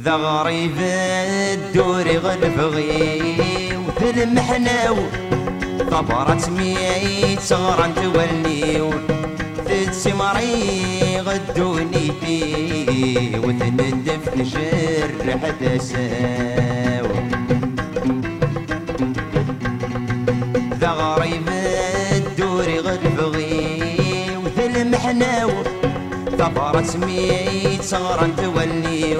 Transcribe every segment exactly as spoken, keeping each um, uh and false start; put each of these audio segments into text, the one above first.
ذا غريب الدوري غلفغي وفي المحناو طبرت ميت صغرا تولي تتسمري غدوني فيه وتندف نشر حتى ساو ذا غريب الدوري غلفغي وفي المحناو طبرت ميت صغرا تولي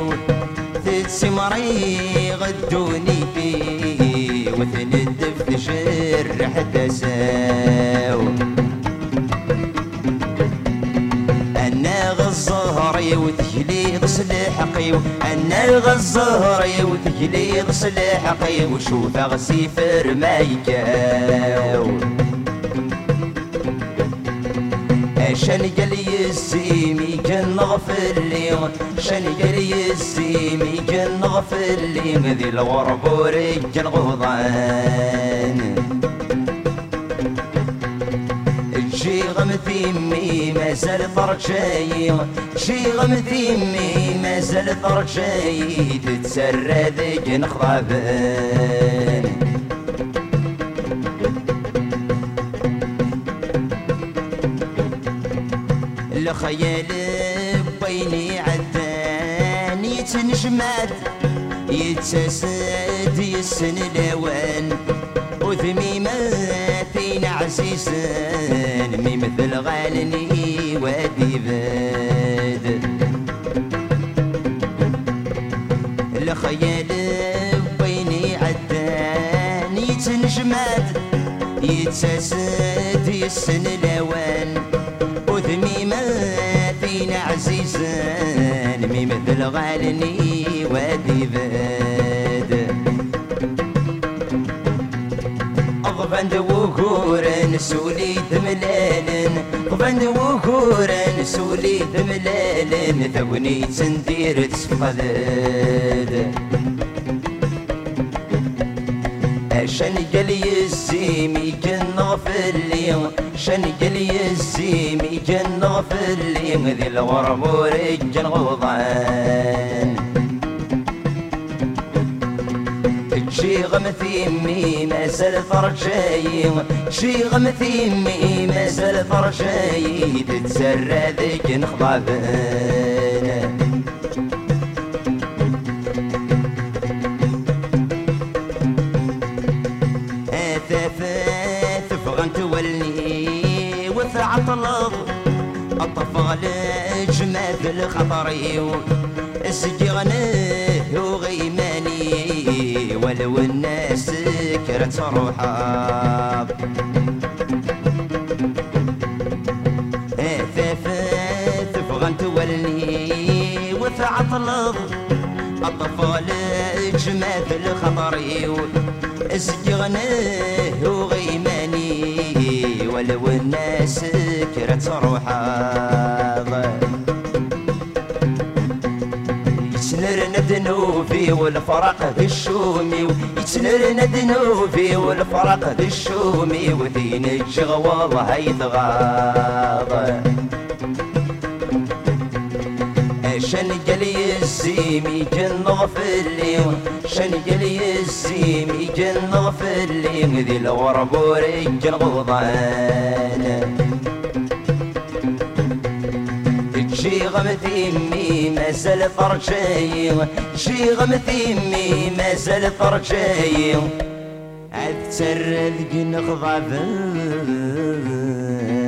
تتسمري غدوني فيه وتندف تشر حتى ساو انا غزهري وتجليد صلاحقي انا غزهري وتجليد صلاحقي وشوف غسيفر ما يكاو شن قلي السيمي كان نغفر لي شن قلي السيمي كان نغفر لي ذي الغرب ورجال غضان شي غمثي مي ما زال طرق شاي شي غمثي مي ما زال طرق شاي تتسرى ذيك نخضابان الخيال بيني عدان يتنجمد يتساسد يسن الاوان وثميماتين عزيزان مي مثل غالني وادي باد الخيال بيني عدان يتنجمد يتساسد يسن الاوان وثميماتين عزيزان مي مثل غالني وادي باد أضفند وكورن سولي ثملالن أضفند وكورن سولي ثملالن ثوني تندير تسفلد شن قلي الزيمي كان نغفر لي شن قلي الزيمي كان نغفر لي ذي الغرب ورجال غضان شي غمثي مي ما زال فرق شاي شي غمثي مي ما زال فرق شاي تتسرى ذيك نخضابان تولي وثعطلض الطفغ لجماد الخطري اسجغنه وغيماني ولو الناس سكرت روحها ثافات فغن تولي وثعطلض الطفغ لجماد الخطري اسجغنه وغيماني ولو الناس سكرت روحها يتنر ندنو في والفرق ذي الشومي يتنر ندنو في والفرق ذي الشومي وذين الجغوض هيتغاض شن قلي الزيمي كان نغفر لي شن قلي الزيمي كان نغفر لي ذي الغرب ورجال غضان شي غمثي مي ما زال فرق شاي شي غمثي مي ما زال فرق شاي عاد تسرد نخضابان